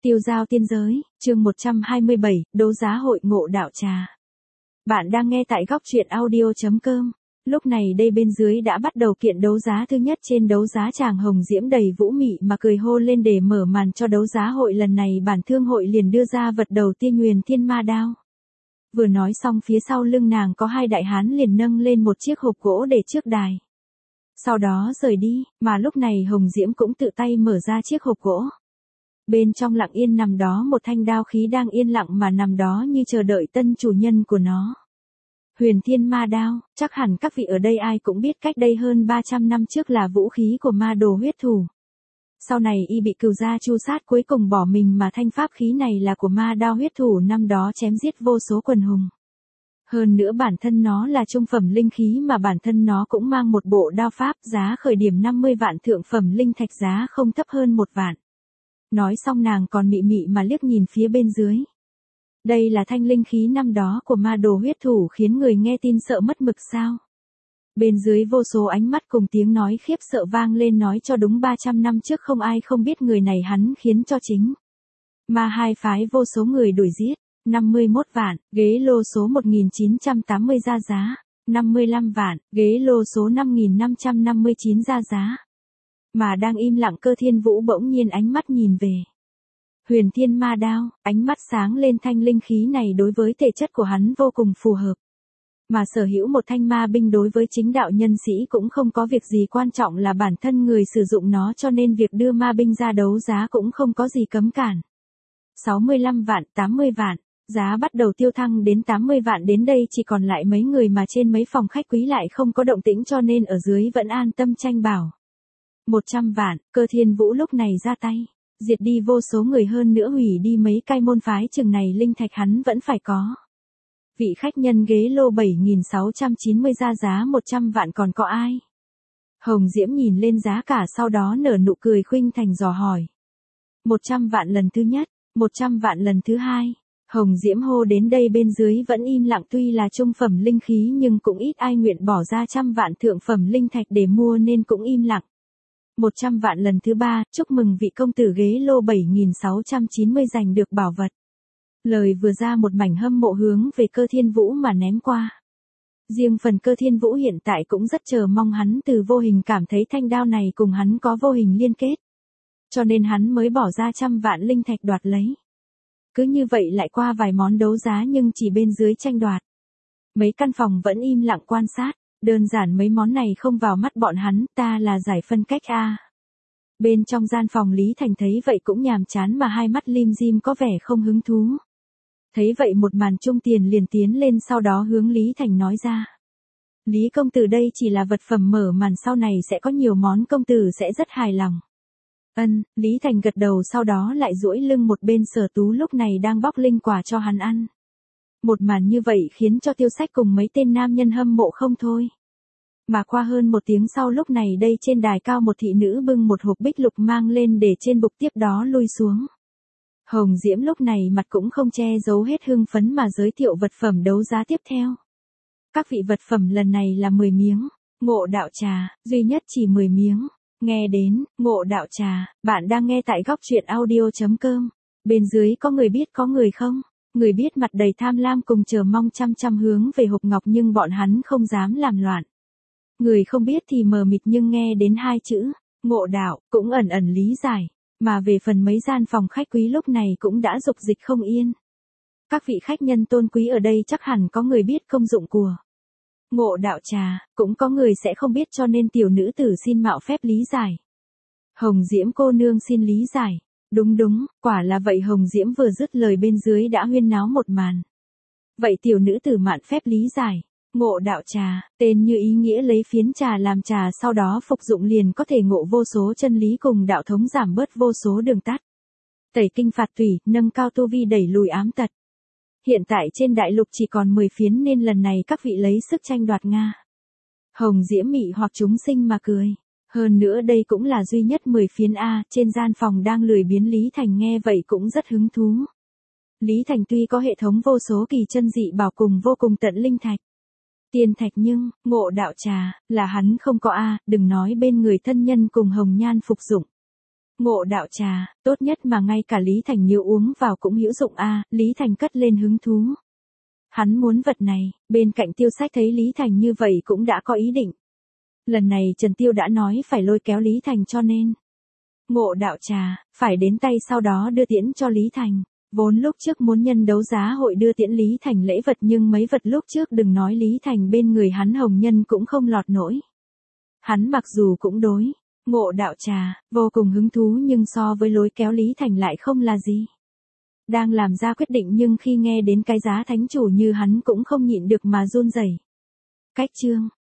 Tiêu giao tiên giới, chương 127, đấu giá hội Ngộ Đạo Trà. Bạn đang nghe tại góc truyện audio.com. Lúc này đây bên dưới đã bắt đầu kiện đấu giá thứ nhất trên đấu giá tràng Hồng Diễm đầy vũ mị mà cười hô lên để mở màn cho đấu giá hội lần này. Bản thương hội liền đưa ra vật đầu tiên Huyền Thiên Ma Đao. Vừa nói xong phía sau lưng nàng có hai đại hán liền nâng lên một chiếc hộp gỗ để trước đài. Sau đó rời đi, mà lúc này Hồng Diễm cũng tự tay mở ra chiếc hộp gỗ. Bên trong lặng yên nằm đó một thanh đao khí đang yên lặng mà nằm đó như chờ đợi tân chủ nhân của nó. Huyền Thiên Ma Đao, chắc hẳn các vị ở đây ai cũng biết cách đây hơn 300 năm trước là vũ khí của ma đồ huyết thủ. Sau này y bị cừu gia chu sát cuối cùng bỏ mình mà thanh pháp khí này là của ma đao huyết thủ năm đó chém giết vô số quần hùng. Hơn nữa bản thân nó là trung phẩm linh khí mà bản thân nó cũng mang một bộ đao pháp giá khởi điểm 50 vạn thượng phẩm linh thạch giá không thấp hơn 1 vạn. Nói xong nàng còn mị mị mà liếc nhìn phía bên dưới. Đây là thanh linh khí năm đó của ma đồ huyết thủ khiến người nghe tin sợ mất mực sao. Bên dưới vô số ánh mắt cùng tiếng nói khiếp sợ vang lên nói cho đúng 300 năm trước không ai không biết người này hắn khiến cho chính. Mà hai phái vô số người đuổi giết, 51 vạn, ghế lô số 1980 ra giá, 55 vạn, ghế lô số 5559 ra giá. Mà đang im lặng Cơ Thiên Vũ bỗng nhiên ánh mắt nhìn về. Huyền Thiên Ma Đao, ánh mắt sáng lên thanh linh khí này đối với thể chất của hắn vô cùng phù hợp. Mà sở hữu một thanh ma binh đối với chính đạo nhân sĩ cũng không có việc gì quan trọng là bản thân người sử dụng nó cho nên việc đưa ma binh ra đấu giá cũng không có gì cấm cản. 65 vạn, 80 vạn, giá bắt đầu tiêu thăng đến 80 vạn đến đây chỉ còn lại mấy người mà trên mấy phòng khách quý lại không có động tĩnh cho nên ở dưới vẫn an tâm tranh bảo. 100 vạn, Cơ Thiên Vũ lúc này ra tay, diệt đi vô số người hơn nữa hủy đi mấy cái môn phái chừng này linh thạch hắn vẫn phải có. Vị khách nhân ghế lô 7690 ra giá 100 vạn còn có ai? Hồng Diễm nhìn lên giá cả sau đó nở nụ cười khuynh thành dò hỏi. 100 vạn lần thứ nhất, 100 vạn lần thứ hai. Hồng Diễm hô đến đây bên dưới vẫn im lặng tuy là trung phẩm linh khí nhưng cũng ít ai nguyện bỏ ra 100 vạn thượng phẩm linh thạch để mua nên cũng im lặng. 100 vạn lần thứ ba, chúc mừng vị công tử ghế lô 7690 giành được bảo vật. Lời vừa ra một mảnh hâm mộ hướng về Cơ Thiên Vũ mà ném qua. Riêng phần Cơ Thiên Vũ hiện tại cũng rất chờ mong hắn từ vô hình cảm thấy thanh đao này cùng hắn có vô hình liên kết. Cho nên hắn mới bỏ ra 100 vạn linh thạch đoạt lấy. Cứ như vậy lại qua vài món đấu giá nhưng chỉ bên dưới tranh đoạt. Mấy căn phòng vẫn im lặng quan sát. Đơn giản mấy món này không vào mắt bọn hắn, ta là giải phân cách a. Bên trong gian phòng Lý Thành thấy vậy cũng nhàm chán mà hai mắt lim dim có vẻ không hứng thú. Thấy vậy một màn trung tiền liền tiến lên sau đó hướng Lý Thành nói ra. Lý công tử đây chỉ là vật phẩm mở màn sau này sẽ có nhiều món công tử sẽ rất hài lòng. Lý Thành gật đầu sau đó lại duỗi lưng một bên Sở Tú lúc này đang bóc linh quả cho hắn ăn. Một màn như vậy khiến cho Tiêu Sách cùng mấy tên nam nhân hâm mộ không thôi. Mà qua hơn một tiếng sau lúc này đây trên đài cao một thị nữ bưng một hộp bích lục mang lên để trên bục tiếp đó lui xuống. Hồng Diễm lúc này mặt cũng không che giấu hết hưng phấn mà giới thiệu vật phẩm đấu giá tiếp theo. Các vị vật phẩm lần này là 10 miếng, Ngộ Đạo Trà, duy nhất chỉ 10 miếng. Nghe đến, Ngộ Đạo Trà, bạn đang nghe tại góc truyện audio.com. Bên dưới có người biết có người không? Người biết mặt đầy tham lam cùng chờ mong chăm hướng về hộp ngọc nhưng bọn hắn không dám làm loạn. Người không biết thì mờ mịt nhưng nghe đến hai chữ, Ngộ Đạo, cũng ẩn ẩn lý giải. Mà về phần mấy gian phòng khách quý lúc này cũng đã dục dịch không yên. Các vị khách nhân tôn quý ở đây chắc hẳn có người biết công dụng của Ngộ Đạo Trà, cũng có người sẽ không biết cho nên tiểu nữ tử xin mạo phép lý giải. Hồng Diễm cô nương xin lý giải. Đúng, quả là vậy. Hồng Diễm vừa dứt lời bên dưới đã huyên náo một màn. Vậy tiểu nữ tử mạn phép lý giải. Ngộ Đạo Trà, tên như ý nghĩa lấy phiến trà làm trà sau đó phục dụng liền có thể ngộ vô số chân lý cùng đạo thống giảm bớt vô số đường tắt. Tẩy kinh phạt tủy, nâng cao tu vi đẩy lùi ám tật. Hiện tại trên đại lục chỉ còn 10 phiến nên lần này các vị lấy sức tranh đoạt Nga. Hồng Diễm mị hoặc chúng sinh mà cười. Hơn nữa đây cũng là duy nhất 10 phiến A, trên gian phòng đang lười biếng Lý Thành nghe vậy cũng rất hứng thú. Lý Thành tuy có hệ thống vô số kỳ chân dị bảo cùng vô cùng tận linh thạch. Tiên thạch nhưng, Ngộ Đạo Trà, là hắn không có A, đừng nói bên người thân nhân cùng hồng nhan phục dụng. Ngộ đạo trà, tốt nhất mà ngay cả Lý Thành nếu uống vào cũng hữu dụng a. Lý Thành cất lên hứng thú. Hắn muốn vật này, bên cạnh Tiêu Sách thấy Lý Thành như vậy cũng đã có ý định. Lần này Trần Tiêu đã nói phải lôi kéo Lý Thành cho nên. Ngộ đạo trà, phải đến tay sau đó đưa tiễn cho Lý Thành. Vốn lúc trước muốn nhân đấu giá hội đưa tiễn Lý Thành lễ vật nhưng mấy vật lúc trước đừng nói Lý Thành bên người hắn hồng nhân cũng không lọt nổi. Hắn mặc dù cũng đối. Ngộ đạo trà, vô cùng hứng thú nhưng so với lối kéo Lý Thành lại không là gì. Đang làm ra quyết định nhưng khi nghe đến cái giá thánh chủ như hắn cũng không nhịn được mà run rẩy. Cách chương.